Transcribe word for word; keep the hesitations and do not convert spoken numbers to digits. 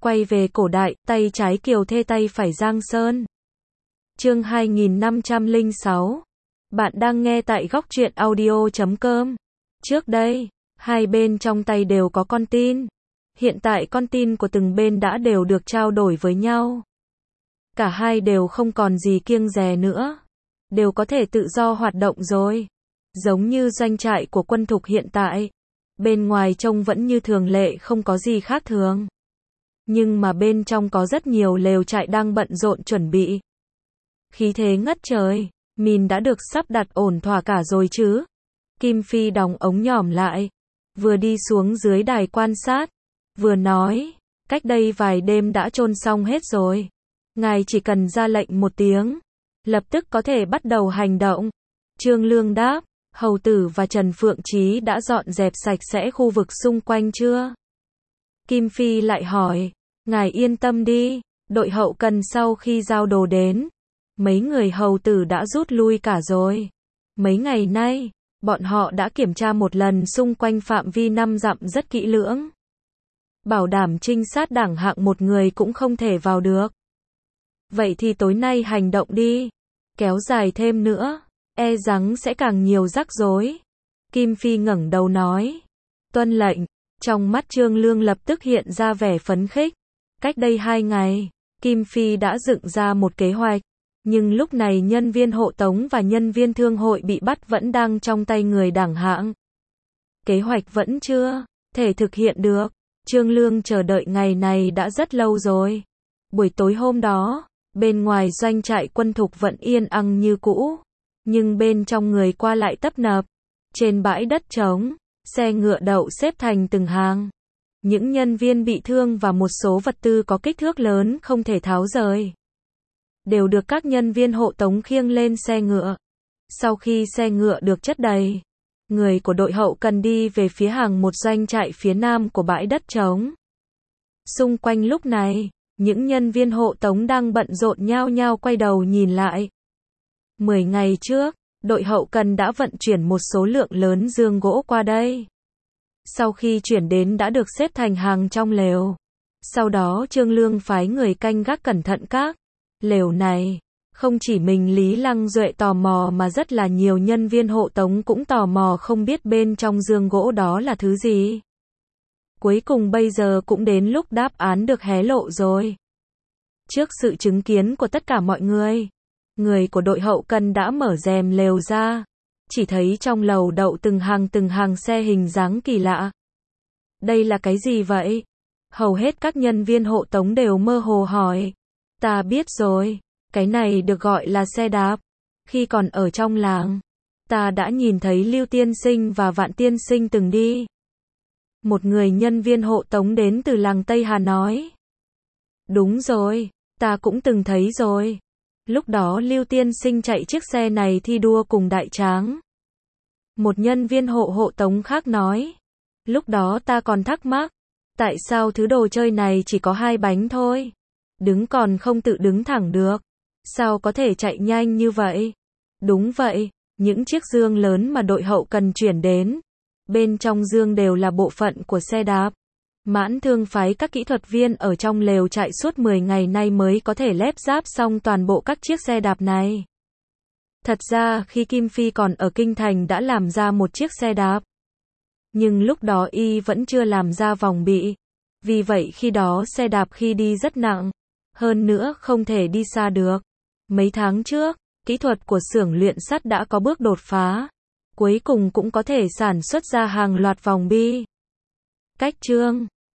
Quay về cổ đại, tay trái Kiều Thê tay phải Giang Sơn. Chương hai nghìn năm trăm lẻ sáu. Bạn đang nghe tại góc truyện audio chấm com. Trước đây, hai bên trong tay đều có con tin. Hiện tại con tin của từng bên đã đều được trao đổi với nhau. Cả hai đều không còn gì kiêng dè nữa. Đều có thể tự do hoạt động rồi. Giống như doanh trại của quân thục hiện tại. Bên ngoài trông vẫn như thường lệ, không có gì khác thường. Nhưng mà bên trong có rất nhiều lều trại đang bận rộn chuẩn bị. Khí thế ngất trời, mìn đã được sắp đặt ổn thỏa cả rồi chứ. Kim Phi đóng ống nhòm lại, vừa đi xuống dưới đài quan sát, vừa nói, cách đây vài đêm đã chôn xong hết rồi. Ngài chỉ cần ra lệnh một tiếng, lập tức có thể bắt đầu hành động. Trương Lương đáp, Hầu Tử và Trần Phượng Chí đã dọn dẹp sạch sẽ khu vực xung quanh chưa? Kim Phi lại hỏi, ngài yên tâm đi, đội hậu cần sau khi giao đồ đến, mấy người hầu tử đã rút lui cả rồi. Mấy ngày nay, bọn họ đã kiểm tra một lần xung quanh phạm vi năm dặm rất kỹ lưỡng. Bảo đảm trinh sát đẳng hạng một người cũng không thể vào được. Vậy thì tối nay hành động đi. Kéo dài thêm nữa, e rằng sẽ càng nhiều rắc rối. Kim Phi ngẩng đầu nói, tuân lệnh. Trong mắt Trương Lương lập tức hiện ra vẻ phấn khích. Cách đây hai ngày, Kim Phi đã dựng ra một kế hoạch. Nhưng lúc này nhân viên hộ tống và nhân viên thương hội bị bắt vẫn đang trong tay người đẳng hạng. Kế hoạch vẫn chưa thể thực hiện được. Trương Lương chờ đợi ngày này đã rất lâu rồi. Buổi tối hôm đó, bên ngoài doanh trại quân thục vẫn yên ắng như cũ. Nhưng bên trong người qua lại tấp nập. Trên bãi đất trống, xe ngựa đậu xếp thành từng hàng. Những nhân viên bị thương và một số vật tư có kích thước lớn không thể tháo rời, đều được các nhân viên hộ tống khiêng lên xe ngựa. Sau khi xe ngựa được chất đầy, người của đội hậu cần đi về phía hàng một doanh trại phía nam của bãi đất trống. Xung quanh lúc này, những nhân viên hộ tống đang bận rộn nhao nhao quay đầu nhìn lại. Mười ngày trước, đội hậu cần đã vận chuyển một số lượng lớn giường gỗ qua đây. Sau khi chuyển đến đã được xếp thành hàng trong lều. Sau đó Trương Lương phái người canh gác cẩn thận các lều này. Không chỉ mình Lý Lăng Duệ tò mò mà rất là nhiều nhân viên hộ tống cũng tò mò không biết bên trong giường gỗ đó là thứ gì. Cuối cùng bây giờ cũng đến lúc đáp án được hé lộ rồi. Trước sự chứng kiến của tất cả mọi người, người của đội hậu cần đã mở rèm lều ra. Chỉ thấy trong lầu đậu từng hàng từng hàng xe hình dáng kỳ lạ. Đây là cái gì vậy? Hầu hết các nhân viên hộ tống đều mơ hồ hỏi. Ta biết rồi, cái này được gọi là xe đạp. Khi còn ở trong làng, ta đã nhìn thấy Lưu Tiên Sinh và Vạn Tiên Sinh từng đi. Một người nhân viên hộ tống đến từ làng Tây Hà nói. Đúng rồi, ta cũng từng thấy rồi. Lúc đó Lưu Tiên Sinh chạy chiếc xe này thi đua cùng Đại Tráng. Một nhân viên hộ hộ tống khác nói. Lúc đó ta còn thắc mắc. Tại sao thứ đồ chơi này chỉ có hai bánh thôi? Đứng còn không tự đứng thẳng được. Sao có thể chạy nhanh như vậy? Đúng vậy, những chiếc dương lớn mà đội hậu cần chuyển đến. Bên trong dương đều là bộ phận của xe đạp. Mãn Thương phái các kỹ thuật viên ở trong lều chạy suốt mười ngày nay mới có thể lép ráp xong toàn bộ các chiếc xe đạp này. Thật ra khi Kim Phi còn ở Kinh Thành đã làm ra một chiếc xe đạp. Nhưng lúc đó y vẫn chưa làm ra vòng bị. Vì vậy khi đó xe đạp khi đi rất nặng. Hơn nữa không thể đi xa được. Mấy tháng trước, kỹ thuật của xưởng luyện sắt đã có bước đột phá. Cuối cùng cũng có thể sản xuất ra hàng loạt vòng bi. Cách chương